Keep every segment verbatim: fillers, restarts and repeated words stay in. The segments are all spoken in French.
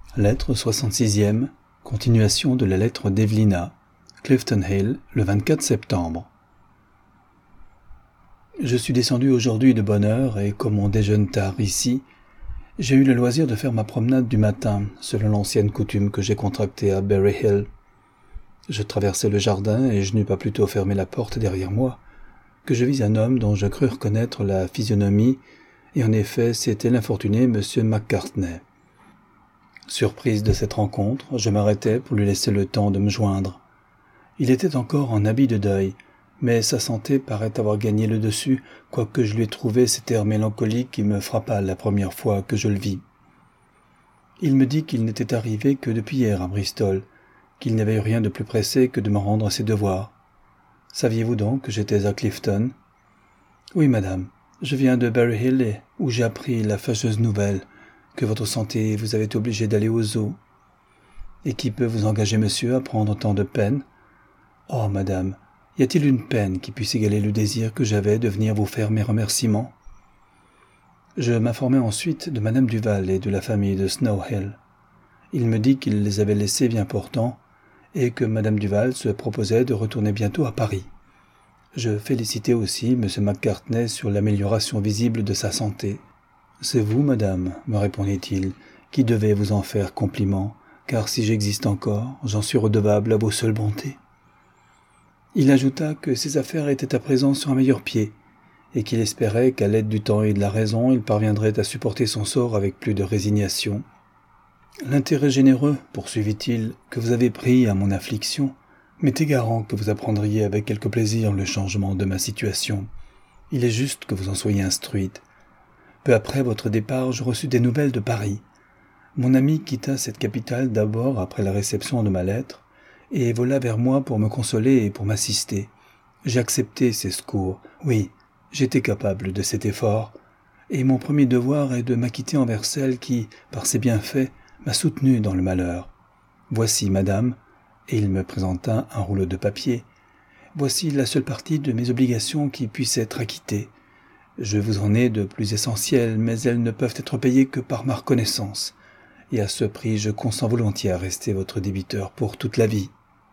Lettre soixante-sixième, continuation de la lettre d'Evelina, Clifton Hill, le vingt-quatre septembre. Je suis descendu aujourd'hui de bonne heure et comme on déjeune tard ici, j'ai eu le loisir de faire ma promenade du matin, selon l'ancienne coutume que j'ai contractée à Berry Hill. Je traversai le jardin et je n'eus pas plutôt fermé la porte derrière moi que je vis un homme dont je crus reconnaître la physionomie, et en effet c'était l'infortuné Monsieur Macartney. Surprise de cette rencontre, je m'arrêtai pour lui laisser le temps de me joindre. Il était encore en habit de deuil, mais sa santé paraît avoir gagné le dessus, quoique je lui ai trouvé cet air mélancolique qui me frappa la première fois que je le vis. Il me dit qu'il n'était arrivé que depuis hier à Bristol, qu'il n'avait eu rien de plus pressé que de me rendre à ses devoirs. Saviez-vous donc que j'étais à Clifton ? Oui, madame, je viens de Berry Hill, où j'ai appris la fâcheuse nouvelle que votre santé vous avait obligé d'aller au zoo. Et qui peut vous engager, monsieur, à prendre tant de peine ? Oh, madame, y a-t-il une peine qui puisse égaler le désir que j'avais de venir vous faire mes remerciements ? Je m'informai ensuite de madame Duval et de la famille de Snow Hill. Il me dit qu'il les avait laissés bien portants et que madame Duval se proposait de retourner bientôt à Paris. Je félicitai aussi monsieur Macartney sur l'amélioration visible de sa santé. « C'est vous, madame, me répondit-il, qui devez vous en faire compliment, car si j'existe encore, j'en suis redevable à vos seules bontés. » Il ajouta que ses affaires étaient à présent sur un meilleur pied, et qu'il espérait qu'à l'aide du temps et de la raison, il parviendrait à supporter son sort avec plus de résignation. « L'intérêt généreux, poursuivit-il, que vous avez pris à mon affliction, m'était garant que vous apprendriez avec quelque plaisir le changement de ma situation. Il est juste que vous en soyez instruite. Peu après votre départ, je reçus des nouvelles de Paris. Mon ami quitta cette capitale d'abord après la réception de ma lettre, et vola vers moi pour me consoler et pour m'assister. J'ai accepté ses secours. Oui, j'étais capable de cet effort, et mon premier devoir est de m'acquitter envers celle qui, par ses bienfaits, m'a soutenu dans le malheur. Voici, madame, et il me présenta un rouleau de papier, voici la seule partie de mes obligations qui puisse être acquittée. Je vous en ai de plus essentielles, mais elles ne peuvent être payées que par ma reconnaissance, et à ce prix je consens volontiers à rester votre débiteur pour toute la vie.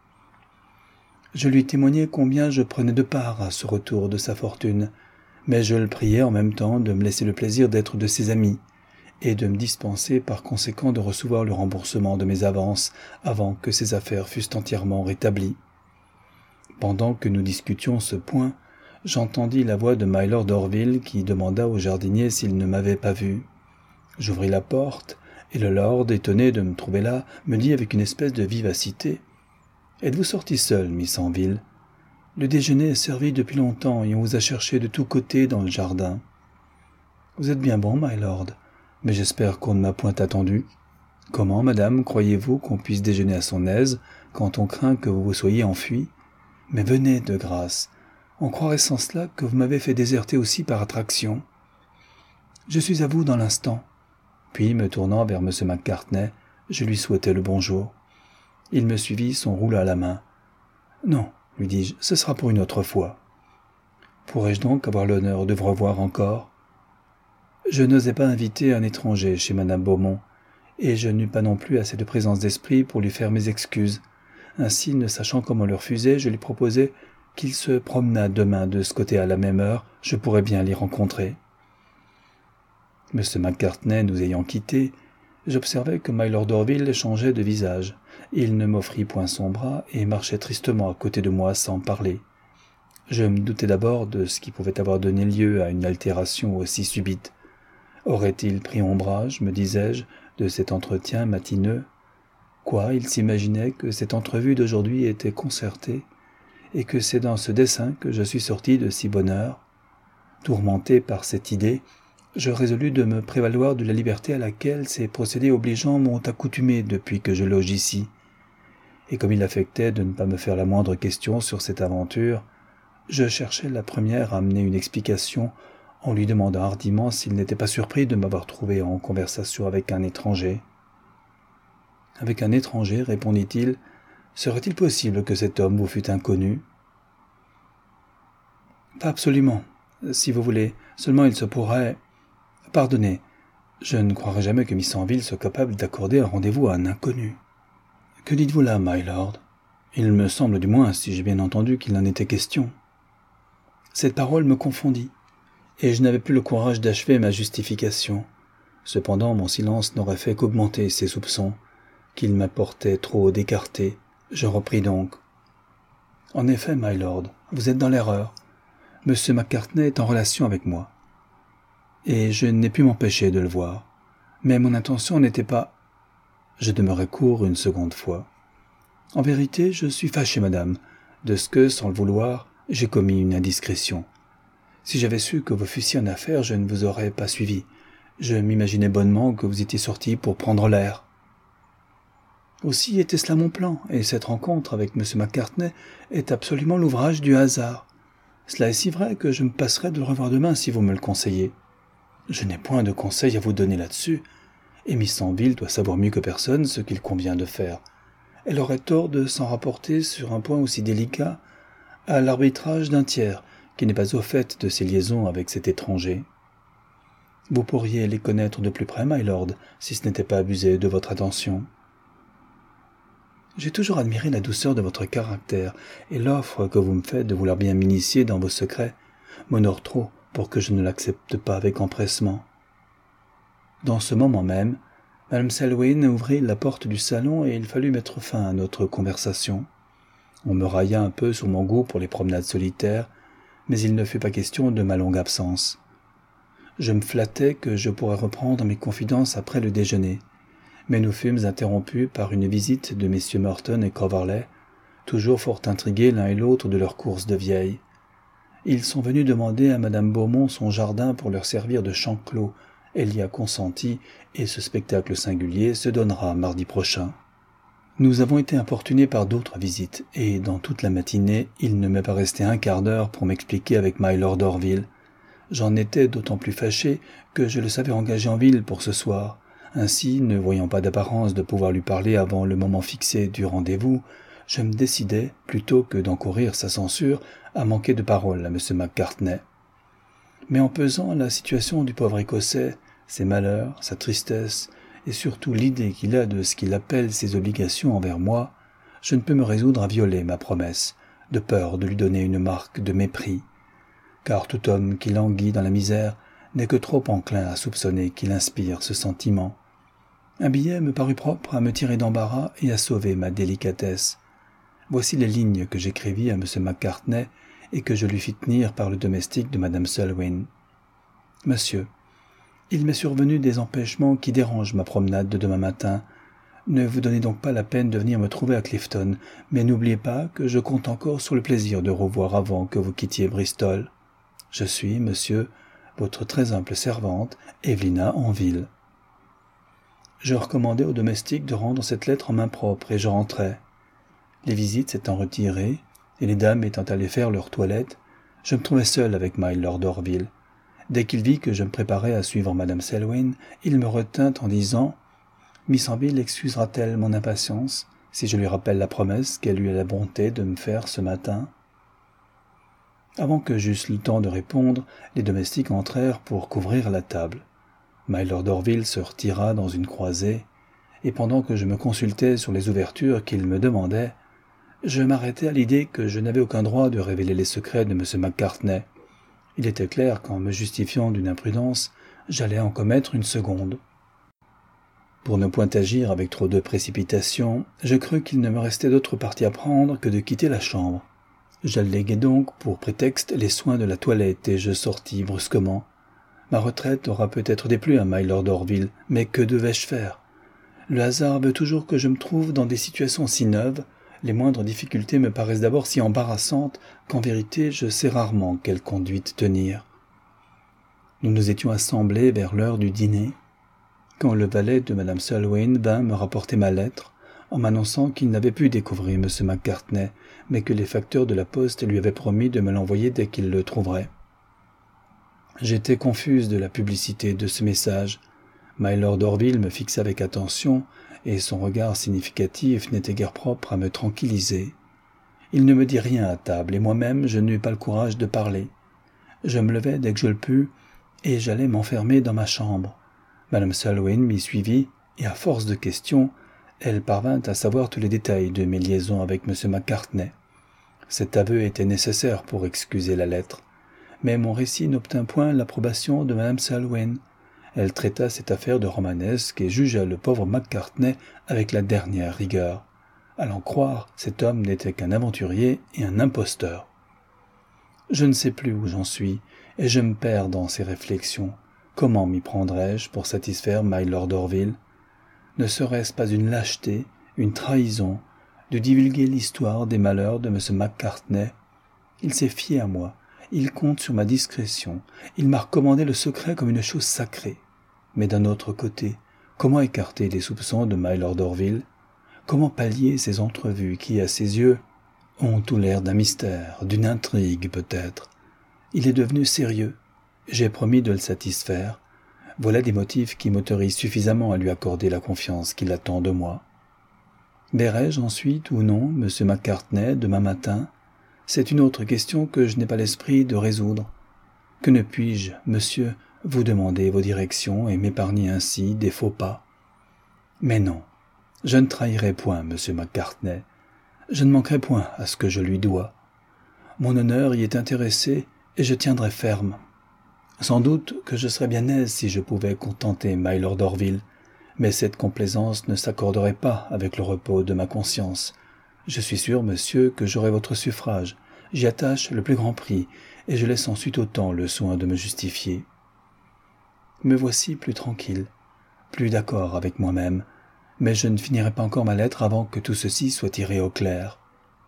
Je lui témoignai combien je prenais de part à ce retour de sa fortune, mais je le priai en même temps de me laisser le plaisir d'être de ses amis, et de me dispenser par conséquent de recevoir le remboursement de mes avances avant que ses affaires fussent entièrement rétablies. Pendant que nous discutions ce point, j'entendis la voix de Mylord d'Orville qui demanda au jardinier s'il ne m'avait pas vu. J'ouvris la porte, et le lord, étonné de me trouver là, me dit avec une espèce de vivacité « Êtes-vous sorti seul, Miss Anville ? Le déjeuner est servi depuis longtemps et on vous a cherché de tous côtés dans le jardin. »« Vous êtes bien bon, Mylord, mais j'espère qu'on ne m'a point attendu. Comment, madame, croyez-vous qu'on puisse déjeuner à son aise quand on craint que vous vous soyez enfui ? Mais venez, de grâce. On croirait sans cela que vous m'avez fait déserter aussi par attraction. Je suis à vous dans l'instant. » Puis, me tournant vers M. Macartney, je lui souhaitai le bonjour. Il me suivit, son rouleau à la main. « Non, lui dis-je, ce sera pour une autre fois. »« Pourrais-je donc avoir l'honneur de vous revoir encore ?» Je n'osais pas inviter un étranger chez Madame Beaumont, et je n'eus pas non plus assez de présence d'esprit pour lui faire mes excuses. Ainsi, ne sachant comment le refuser, je lui proposai qu'il se promenât demain de ce côté à la même heure, je pourrais bien l'y rencontrer. M. Macartney nous ayant quittés, j'observai que Mylord d'Orville changeait de visage. Il ne m'offrit point son bras et marchait tristement à côté de moi sans parler. Je me doutais d'abord de ce qui pouvait avoir donné lieu à une altération aussi subite. Aurait-il pris ombrage, me disais-je, de cet entretien matineux ? Quoi, il s'imaginait que cette entrevue d'aujourd'hui était concertée, et que c'est dans ce dessein que je suis sorti de si bonne heure. Tourmenté par cette idée, je résolus de me prévaloir de la liberté à laquelle ces procédés obligeants m'ont accoutumé depuis que je loge ici. Et comme il affectait de ne pas me faire la moindre question sur cette aventure, je cherchais la première à amener une explication en lui demandant hardiment s'il n'était pas surpris de m'avoir trouvé en conversation avec un étranger. « Avec un étranger, répondit-il, serait-il possible que cet homme vous fût inconnu ? » ?»« Pas absolument, si vous voulez, seulement il se pourrait... Pardonnez, Je ne croirais jamais que Miss Anville soit capable d'accorder un rendez-vous à un inconnu. »« Que dites-vous là, my lord ? Il me semble du moins, si j'ai bien entendu, qu'il en était question. » Cette parole me confondit, et je n'avais plus le courage d'achever ma justification. Cependant, mon silence n'aurait fait qu'augmenter ses soupçons, qu'il m'apportait trop d'écarté. Je repris donc. « En effet, my lord, vous êtes dans l'erreur. Monsieur Macartney est en relation avec moi. Et je n'ai pu m'empêcher de le voir. Mais mon intention n'était pas... » Je demeurai court une seconde fois. « En vérité, je suis fâché, madame, de ce que, sans le vouloir, j'ai commis une indiscrétion. Si j'avais su que vous fussiez en affaires, je ne vous aurais pas suivi. Je m'imaginais bonnement que vous étiez sorti pour prendre l'air. » Aussi était cela mon plan, et cette rencontre avec monsieur Macartney est absolument l'ouvrage du hasard. Cela est si vrai que je me passerai de le revoir demain si vous me le conseillez. Je n'ai point de conseil à vous donner là-dessus, et Miss Anville doit savoir mieux que personne ce qu'il convient de faire. Elle aurait tort de s'en rapporter sur un point aussi délicat à l'arbitrage d'un tiers qui n'est pas au fait de ses liaisons avec cet étranger. Vous pourriez les connaître de plus près, my lord, si ce n'était pas abuser de votre attention. J'ai toujours admiré la douceur de votre caractère, et l'offre que vous me faites de vouloir bien m'initier dans vos secrets m'honore trop pour que je ne l'accepte pas avec empressement. » Dans ce moment même, Madame Selwyn ouvrit la porte du salon et il fallut mettre fin à notre conversation. On me railla un peu sur mon goût pour les promenades solitaires, mais il ne fut pas question de ma longue absence. Je me flattais que je pourrais reprendre mes confidences après le déjeuner, mais nous fûmes interrompus par une visite de messieurs Merton et Coverley, toujours fort intrigués l'un et l'autre de leur course de vieille. Ils sont venus demander à madame Beaumont son jardin pour leur servir de champ clos. Elle y a consenti, et ce spectacle singulier se donnera mardi prochain. Nous avons été importunés par d'autres visites, et dans toute la matinée, il ne m'est pas resté un quart d'heure pour m'expliquer avec my lord Orville. J'en étais d'autant plus fâché que je le savais engagé en ville pour ce soir. Ainsi, ne voyant pas d'apparence de pouvoir lui parler avant le moment fixé du rendez-vous, je me décidai, plutôt que d'encourir sa censure, à manquer de parole à M. Macartney. Mais en pesant la situation du pauvre Écossais, ses malheurs, sa tristesse, et surtout l'idée qu'il a de ce qu'il appelle ses obligations envers moi, je ne peux me résoudre à violer ma promesse, de peur de lui donner une marque de mépris. Car tout homme qui languit dans la misère n'est que trop enclin à soupçonner qu'il inspire ce sentiment. Un billet me parut propre à me tirer d'embarras et à sauver ma délicatesse. Voici les lignes que j'écrivis à M. Macartney et que je lui fis tenir par le domestique de madame Selwyn. « Monsieur, il m'est survenu des empêchements qui dérangent ma promenade de demain matin. Ne vous donnez donc pas la peine de venir me trouver à Clifton, mais n'oubliez pas que je compte encore sur le plaisir de revoir avant que vous quittiez Bristol. Je suis, monsieur, votre très humble servante, Evelina Anville. » Je recommandai au domestique de rendre cette lettre en main propre et je rentrai. Les visites s'étant retirées, et les dames étant allées faire leur toilette, je me trouvai seul avec my lord Orville. Dès qu'il vit que je me préparais à suivre madame Selwyn, il me retint en disant « Miss Anville excusera-t-elle mon impatience si je lui rappelle la promesse qu'elle eut la bonté de me faire ce matin ?» Avant que j'eusse le temps de répondre, les domestiques entrèrent pour couvrir la table. My lord Orville se retira dans une croisée, et pendant que je me consultais sur les ouvertures qu'il me demandait, je m'arrêtai à l'idée que je n'avais aucun droit de révéler les secrets de M. Macartney. Il était clair qu'en me justifiant d'une imprudence, j'allais en commettre une seconde. Pour ne point agir avec trop de précipitation, je crus qu'il ne me restait d'autre parti à prendre que de quitter la chambre. J'alléguai donc pour prétexte les soins de la toilette et je sortis brusquement. Ma retraite aura peut-être déplu à my lord Orville, mais que devais-je faire? Le hasard veut toujours que je me trouve dans des situations si neuves. Les moindres difficultés me paraissent d'abord si embarrassantes qu'en vérité je sais rarement quelle conduite tenir. Nous nous étions assemblés vers l'heure du dîner, quand le valet de madame Selwyn vint me rapporter ma lettre, en m'annonçant qu'il n'avait pu découvrir M. Macartney, mais que les facteurs de la poste lui avaient promis de me l'envoyer dès qu'ils le trouveraient. J'étais confuse de la publicité de ce message. My lord Orville me fixa avec attention, et son regard significatif n'était guère propre à me tranquilliser. Il ne me dit rien à table, et moi-même je n'eus pas le courage de parler. Je me levai dès que je le pus, et j'allai m'enfermer dans ma chambre. Madame Selwyn m'y suivit, et à force de questions, elle parvint à savoir tous les détails de mes liaisons avec M. Macartney. Cet aveu était nécessaire pour excuser la lettre, mais mon récit n'obtint point l'approbation de Madame Selwyn. Elle traita cette affaire de romanesque et jugea le pauvre Macartney avec la dernière rigueur. À l'en croire, cet homme n'était qu'un aventurier et un imposteur. Je ne sais plus où j'en suis, et je me perds dans ces réflexions. Comment m'y prendrais-je pour satisfaire Mylord Orville? Ne serait-ce pas une lâcheté, une trahison, de divulguer l'histoire des malheurs de M. Macartney? Il s'est fié à moi, il compte sur ma discrétion, il m'a recommandé le secret comme une chose sacrée. Mais d'un autre côté, comment écarter les soupçons de Mylord Orville? Comment pallier ces entrevues qui, à ses yeux, ont tout l'air d'un mystère, d'une intrigue peut-être? Il est devenu sérieux. J'ai promis de le satisfaire. Voilà des motifs qui m'autorisent suffisamment à lui accorder la confiance qu'il attend de moi. Verrai-je ensuite ou non M. Macartney demain matin? C'est une autre question que je n'ai pas l'esprit de résoudre. Que ne puis-je, monsieur, vous demander vos directions et m'épargner ainsi des faux pas? Mais non, je ne trahirai point M. Macartney. Je ne manquerai point à ce que je lui dois. Mon honneur y est intéressé et je tiendrai ferme. Sans doute que je serais bien aise si je pouvais contenter Mylord Orville, mais cette complaisance ne s'accorderait pas avec le repos de ma conscience. Je suis sûr, monsieur, que j'aurai votre suffrage. J'y attache le plus grand prix, et je laisse ensuite autant le soin de me justifier. Me voici plus tranquille, plus d'accord avec moi-même, mais je ne finirai pas encore ma lettre avant que tout ceci soit tiré au clair.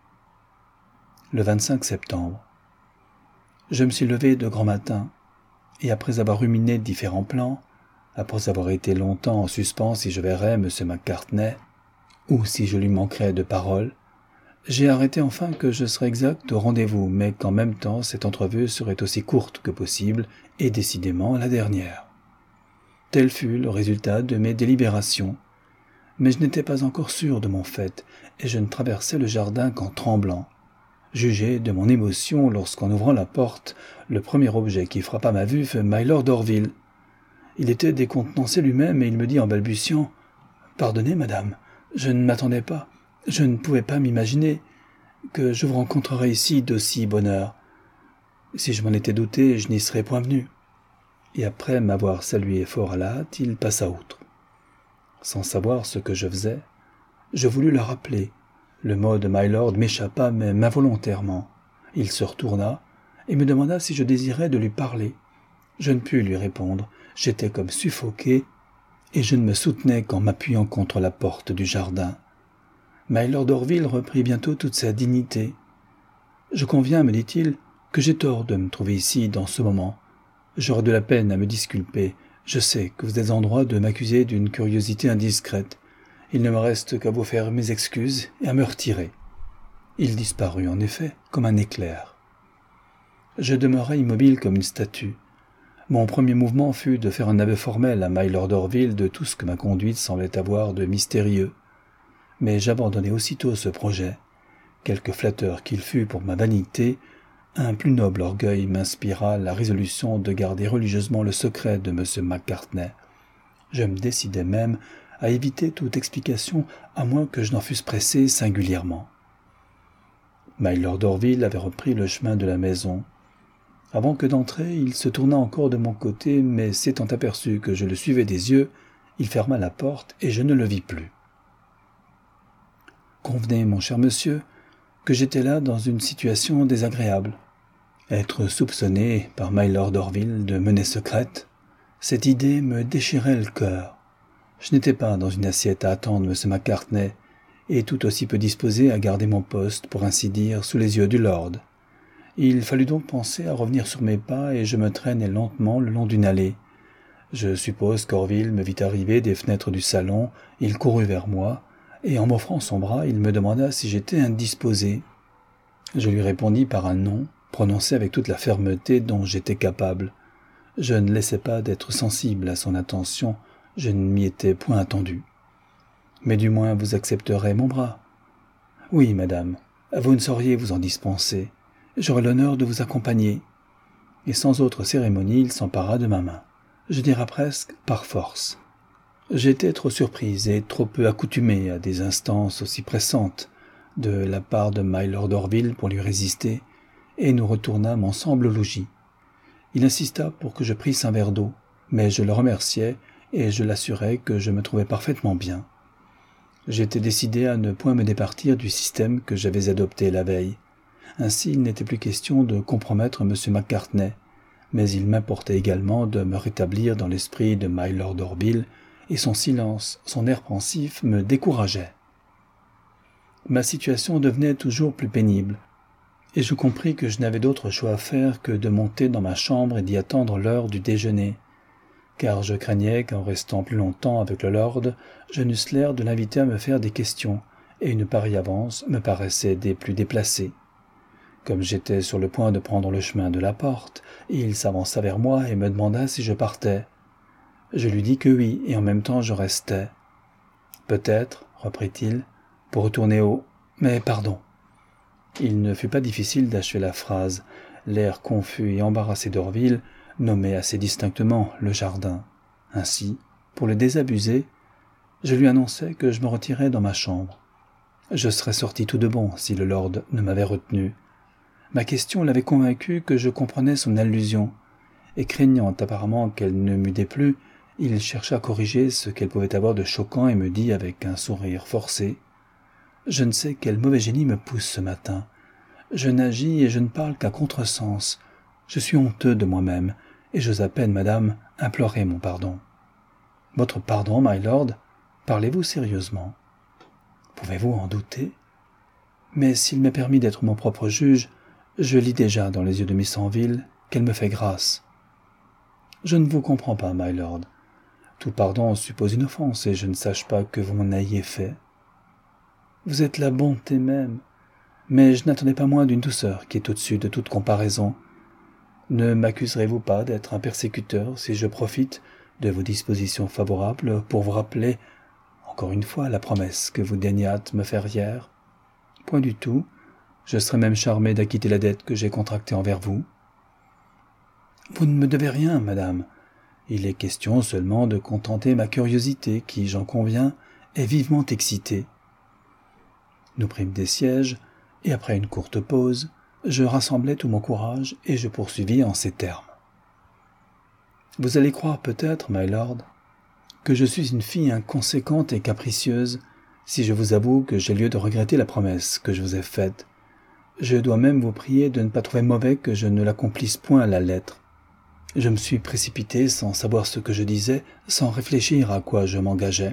Le vingt-cinq septembre. Je me suis levé de grand matin, et après avoir ruminé différents plans, après avoir été longtemps en suspens si je verrais M. Macartney, ou si je lui manquerais de parole, j'ai arrêté enfin que je serais exact au rendez-vous, mais qu'en même temps cette entrevue serait aussi courte que possible, et décidément la dernière. Tel fut le résultat de mes délibérations, mais je n'étais pas encore sûr de mon fait, et je ne traversais le jardin qu'en tremblant. Jugez de mon émotion lorsqu'en ouvrant la porte, le premier objet qui frappa ma vue fut Mylord Orville. Il était décontenancé lui-même et il me dit en balbutiant « Pardonnez, madame, je ne m'attendais pas, je ne pouvais pas m'imaginer que je vous rencontrerais ici d'aussi bonne heure. Si je m'en étais douté, je n'y serais point venu. » Et après m'avoir salué fort à la hâte, il passa outre. Sans savoir ce que je faisais, je voulus le rappeler. Le mot de Mylord m'échappa, mais involontairement. Il se retourna et me demanda si je désirais de lui parler. Je ne pus lui répondre. J'étais comme suffoqué, et je ne me soutenais qu'en m'appuyant contre la porte du jardin. Mylord Orville reprit bientôt toute sa dignité. « Je conviens, me dit-il, que j'ai tort de me trouver ici dans ce moment. J'aurai de la peine à me disculper. Je sais que vous êtes en droit de m'accuser d'une curiosité indiscrète. Il ne me reste qu'à vous faire mes excuses et à me retirer. » Il disparut en effet comme un éclair. Je demeurai immobile comme une statue. Mon premier mouvement fut de faire un aveu formel à Mylord Orville de tout ce que ma conduite semblait avoir de mystérieux. Mais j'abandonnai aussitôt ce projet. Quelque flatteur qu'il fût pour ma vanité, un plus noble orgueil m'inspira la résolution de garder religieusement le secret de M. Macartney. Je me décidai même à éviter toute explication à moins que je n'en fusse pressé singulièrement. Mylord Orville avait repris le chemin de la maison. Avant que d'entrer, il se tourna encore de mon côté, mais s'étant aperçu que je le suivais des yeux, il ferma la porte et je ne le vis plus. Convenez, mon cher monsieur, que j'étais là dans une situation désagréable. Être soupçonné par Mylord Orville de menées secrètes, cette idée me déchirait le cœur. Je n'étais pas dans une assiette à attendre M. Macartney, et tout aussi peu disposé à garder mon poste, pour ainsi dire, sous les yeux du lord. Il fallut donc penser à revenir sur mes pas, et je me traînai lentement le long d'une allée. Je suppose qu'Orville me vit arriver des fenêtres du salon, il courut vers moi, et en m'offrant son bras, il me demanda si j'étais indisposé. Je lui répondis par un non, prononcé avec toute la fermeté dont j'étais capable. Je ne laissais pas d'être sensible à son attention, je ne m'y étais point attendu. « Mais du moins vous accepterez mon bras. »« Oui, madame, vous ne sauriez vous en dispenser. J'aurai l'honneur de vous accompagner. » Et sans autre cérémonie, il s'empara de ma main. je dirais presque par force. J'étais trop surprise et trop peu accoutumée à des instances aussi pressantes de la part de Mylord Orville pour lui résister, et nous retournâmes ensemble au logis. Il insista pour que je prisse un verre d'eau, mais je le remerciai et je l'assurai que je me trouvais parfaitement bien. J'étais décidé à ne point me départir du système que j'avais adopté la veille. Ainsi, il n'était plus question de compromettre M. Macartney, mais il m'importait également de me rétablir dans l'esprit de Mylord Orville, et son silence, son air pensif me décourageaient. Ma situation devenait toujours plus pénible, et je compris que je n'avais d'autre choix à faire que de monter dans ma chambre et d'y attendre l'heure du déjeuner, car je craignais qu'en restant plus longtemps avec le lord, je n'eusse l'air de l'inviter à me faire des questions, et une pareille avance me paraissait des plus déplacées. Comme j'étais sur le point de prendre le chemin de la porte, il s'avança vers moi et me demanda si je partais. Je lui dis que oui, et en même temps je restais. « Peut-être, reprit-il, pour retourner au... Mais pardon !» Il ne fut pas difficile d'achever la phrase. L'air confus et embarrassé d'Orville nommait assez distinctement le jardin. Ainsi, pour le désabusé, je lui annonçai que je me retirais dans ma chambre. Je serais sorti tout de bon si le lord ne m'avait retenu. Ma question l'avait convaincu que je comprenais son allusion, et craignant apparemment qu'elle ne m'eût déplu, il chercha à corriger ce qu'elle pouvait avoir de choquant et me dit avec un sourire forcé « Je ne sais quel mauvais génie me pousse ce matin. Je n'agis et je ne parle qu'à contresens. Je suis honteux de moi-même, et j'ose à peine, madame, implorer mon pardon. »« Votre pardon, my lord ? Parlez-vous sérieusement ? » ?»« Pouvez-vous en douter ? Mais s'il m'est permis d'être mon propre juge, je lis déjà dans les yeux de Miss Anville qu'elle me fait grâce. »« Je ne vous comprends pas, my lord. Tout pardon suppose une offense, et je ne sache pas que vous m'en ayez fait. Vous êtes la bonté même, mais je n'attendais pas moins d'une douceur qui est au-dessus de toute comparaison. Ne m'accuserez-vous pas d'être un persécuteur si je profite de vos dispositions favorables pour vous rappeler, encore une fois, la promesse que vous daignâtes me faire hier ? Point du tout, je serais même charmé d'acquitter la dette que j'ai contractée envers vous. Vous ne me devez rien, madame. Il est question seulement de contenter ma curiosité qui, j'en conviens, est vivement excitée. Nous prîmes des sièges, et après une courte pause, je rassemblai tout mon courage et je poursuivis en ces termes. Vous allez croire peut-être, my lord, que je suis une fille inconséquente et capricieuse si je vous avoue que j'ai lieu de regretter la promesse que je vous ai faite. Je dois même vous prier de ne pas trouver mauvais que je ne l'accomplisse point à la lettre. Je me suis précipité sans savoir ce que je disais, sans réfléchir à quoi je m'engageais.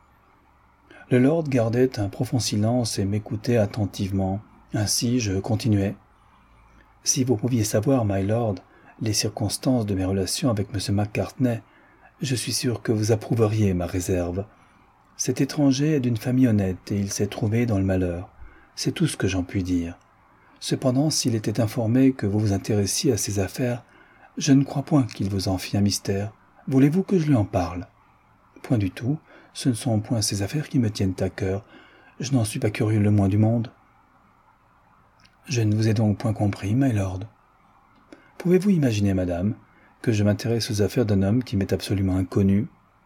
Le lord gardait un profond silence et m'écoutait attentivement. Ainsi, je continuai. « Si vous pouviez savoir, my lord, les circonstances de mes relations avec M. Macartney, je suis sûr que vous approuveriez ma réserve. Cet étranger est d'une famille honnête et il s'est trouvé dans le malheur. C'est tout ce que j'en puis dire. Cependant, s'il était informé que vous vous intéressiez à ses affaires, je ne crois point qu'il vous en fît un mystère. Voulez-vous que je lui en parle ? Point du tout, ce ne sont point ces affaires qui me tiennent à cœur. Je n'en suis pas curieux le moins du monde. Je ne vous ai donc point compris, my lord. Pouvez-vous imaginer, madame, que je m'intéresse aux affaires d'un homme qui m'est absolument inconnu ?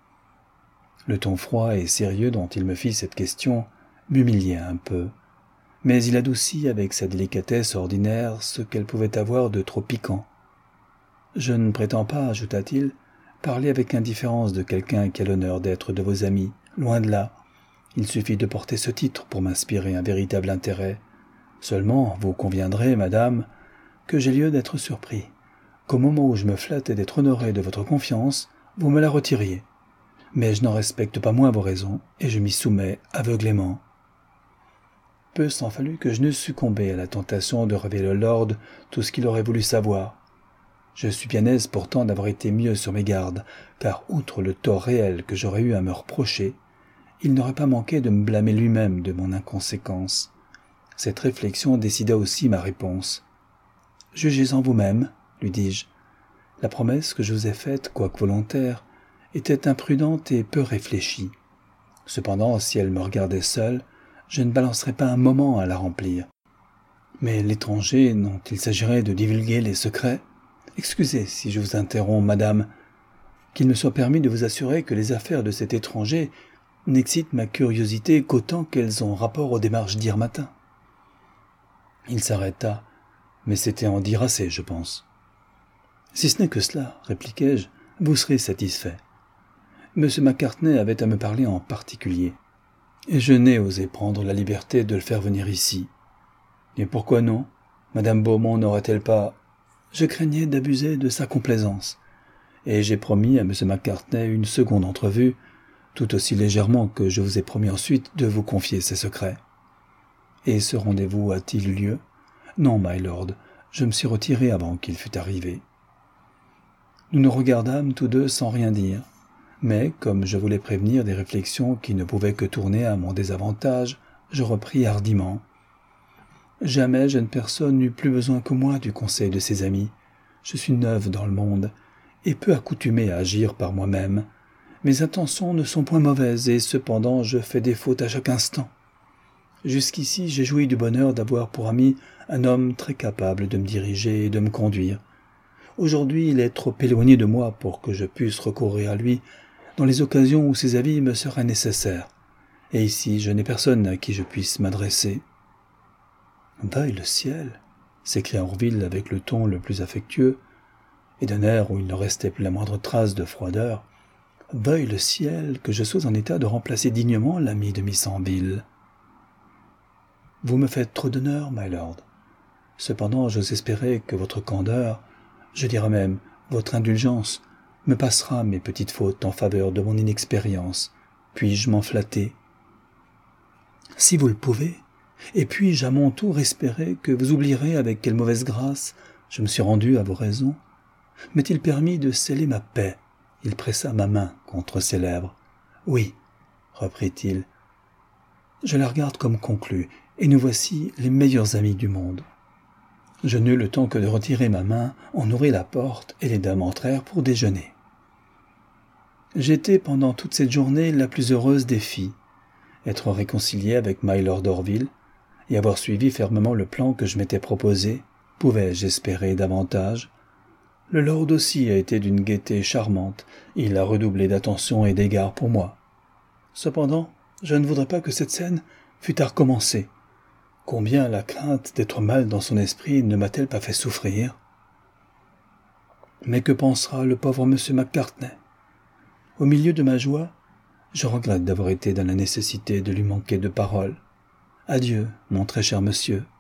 Le ton froid et sérieux dont il me fit cette question m'humiliait un peu, mais il adoucit avec sa délicatesse ordinaire ce qu'elle pouvait avoir de trop piquant. Je ne prétends pas, ajouta-t-il, parler avec indifférence de quelqu'un qui a l'honneur d'être de vos amis, loin de là. Il suffit de porter ce titre pour m'inspirer un véritable intérêt. Seulement, vous conviendrez, madame, que j'ai lieu d'être surpris, qu'au moment où je me flattais d'être honoré de votre confiance, vous me la retiriez. Mais je n'en respecte pas moins vos raisons, et je m'y soumets aveuglément. Peu s'en fallut que je n'eusse succombé à la tentation de révéler au lord tout ce qu'il aurait voulu savoir. Je suis bien aise pourtant d'avoir été mieux sur mes gardes, car outre le tort réel que j'aurais eu à me reprocher, il n'aurait pas manqué de me blâmer lui-même de mon inconséquence. Cette réflexion décida aussi ma réponse. « Jugez-en vous-même, lui dis-je. La promesse que je vous ai faite, quoique volontaire, était imprudente et peu réfléchie. Cependant, si elle me regardait seule, je ne balancerais pas un moment à la remplir. Mais l'étranger dont il s'agirait de divulguer les secrets... Excusez si je vous interromps, madame. qu'il me soit permis de vous assurer que les affaires de cet étranger n'excitent ma curiosité qu'autant qu'elles ont rapport aux démarches d'hier matin. » Il s'arrêta, mais c'était en dire assez, je pense. « Si ce n'est que cela, répliquai-je, vous serez satisfait. Monsieur Macartney avait à me parler en particulier, et je n'ai osé prendre la liberté de le faire venir ici. Et pourquoi non? Madame Beaumont n'aurait-elle pas... » Je craignais d'abuser de sa complaisance, et j'ai promis à monsieur Macartney une seconde entrevue, tout aussi légèrement que je vous ai promis ensuite de vous confier ses secrets. Et ce rendez-vous a-t-il eu lieu? Non, my lord, je me suis retiré avant qu'il fût arrivé. Nous nous regardâmes tous deux sans rien dire, mais comme je voulais prévenir des réflexions qui ne pouvaient que tourner à mon désavantage, je repris hardiment. Jamais jeune personne n'eut plus besoin que moi du conseil de ses amis. Je suis neuve dans le monde, et peu accoutumée à agir par moi-même. Mes intentions ne sont point mauvaises, et cependant je fais des fautes à chaque instant. Jusqu'ici, j'ai joui du bonheur d'avoir pour ami un homme très capable de me diriger et de me conduire. Aujourd'hui, il est trop éloigné de moi pour que je puisse recourir à lui dans les occasions où ses avis me seraient nécessaires. Et ici, je n'ai personne à qui je puisse m'adresser. « Veuille le ciel !» s'écria Orville avec le ton le plus affectueux, et d'un air où il ne restait plus la moindre trace de froideur. « Veuille le ciel que je sois en état de remplacer dignement l'ami de Miss Anville. »« Vous me faites trop d'honneur, my lord. Cependant, j'ose espérer que votre candeur, je dirais même votre indulgence, me passera mes petites fautes en faveur de mon inexpérience. Puis-je m'en flatter? Si vous le pouvez, et puis-je à mon tour espérer que vous oublierez avec quelle mauvaise grâce je me suis rendu à vos raisons? M'est-il permis de sceller ma paix? » Il pressa ma main contre ses lèvres. « Oui, » reprit-il, « je la regarde comme conclue, et nous voici les meilleurs amis du monde. » Je n'eus le temps que de retirer ma main, on ouvrit la porte, et les dames entrèrent pour déjeuner. J'étais pendant toute cette journée la plus heureuse des filles. Être réconcilié avec my lord Orville, et avoir suivi fermement le plan que je m'étais proposé, pouvais-je espérer davantage? Le lord aussi a été d'une gaieté charmante, il a redoublé d'attention et d'égard pour moi. Cependant, je ne voudrais pas que cette scène fût à recommencer. Combien la crainte d'être mal dans son esprit ne m'a-t-elle pas fait souffrir? Mais que pensera le pauvre monsieur Macartney? Au milieu de ma joie, je regrette d'avoir été dans la nécessité de lui manquer de parole. Adieu, mon très cher monsieur.